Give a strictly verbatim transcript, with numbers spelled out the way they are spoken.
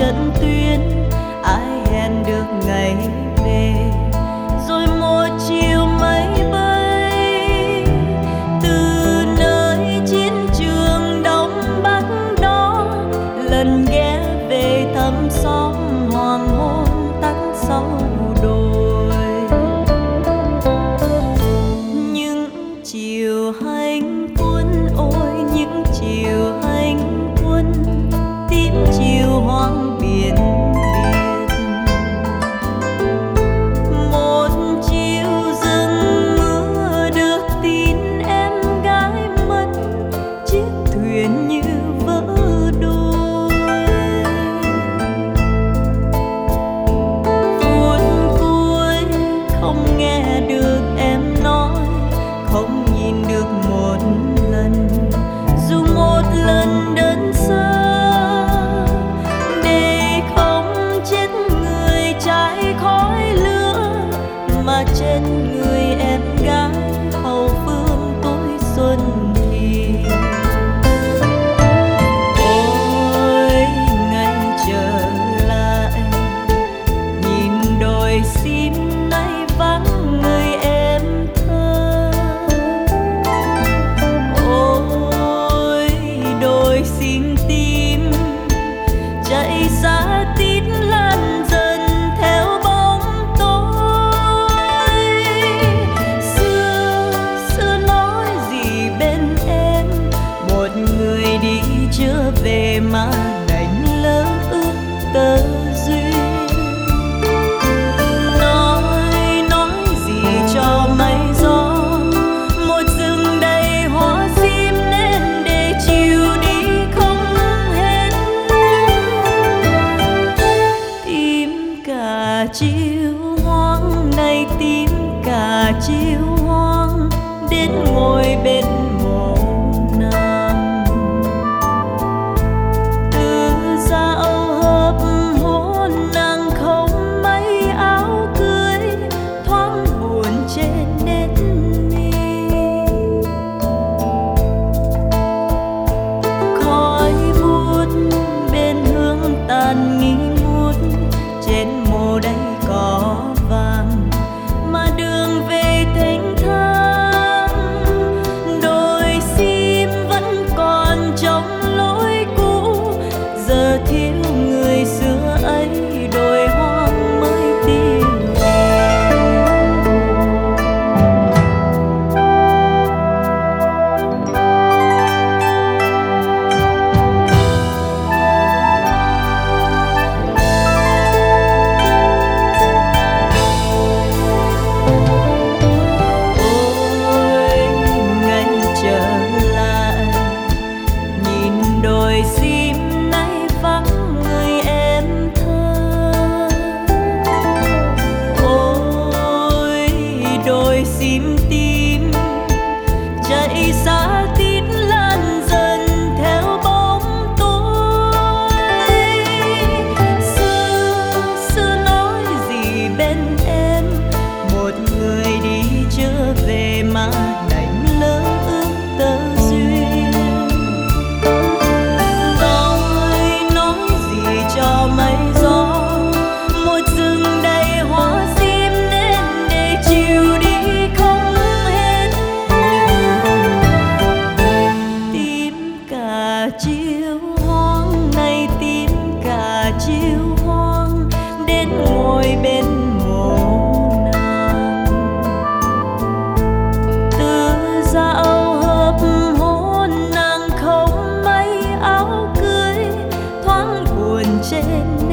trận tuyến, ai hẹn được ngày về. Rồi một chiều máy bay từ nơi chiến trường Đông Bắc đó lần ghé về thăm xóm hoàng hôn tắt sau đồi. Những chiều hành quân, ôi những chiều hành quân, tím chiều hoang biển biệt. Một chiều rừng mưa được tin em gái mất, chiếc thuyền như vỡ đôi. Phút cuối không nghe được em nói, không nhìn được một lần, dù một lần đơn sơ, để không chết người trái khói lửa, mà chết người em gái hậu phương tuổi xuân thì. Ôi ngày trở lại, nhìn đồi sim nay vắng người em thơ. Ôi đồi sim tim chạy xa tít lan dần theo bóng tối. Xưa xưa nói gì bên em, một người đi chưa về mà đành lỡ ước tơ duyên. Nói nói gì cho mây gió, một rừng đầy hoa sim nên để chiều đi không hết. Tím cả chiều hoang này, tím cả chiều hoang, đến ngồi bên mộ nàng. Từ dạo hợp hôn nàng không mấy áo cưới, thoáng buồn trên nét mi. Khói bút bên hương tàn nghi ngút, trên mồ đây có vàng mà đường về thênh thang. Đồi sim vẫn còn trong lối cũ, giờ thiếu người xưa ấy, đồi hoang mới tìm về. Ôi ngày trở lại, nhìn đồi sim nay vắng người em thơ. Ôi đồi sim tim chạy xa tít lan dần theo bóng tối. Xưa xưa nói gì bên em, một người đi chưa về mà đành lỡ ước tơ duyên. Nói nói gì cho mây gió, một rừng đầy hoa sim nên để chiều đi không hết. Tím cả chiều hoang này, tím cả chiều hoang, đến ngồi bên mộ nàng. Từ dạo hợp hôn nàng không mấy áo cưới, thoáng buồn trên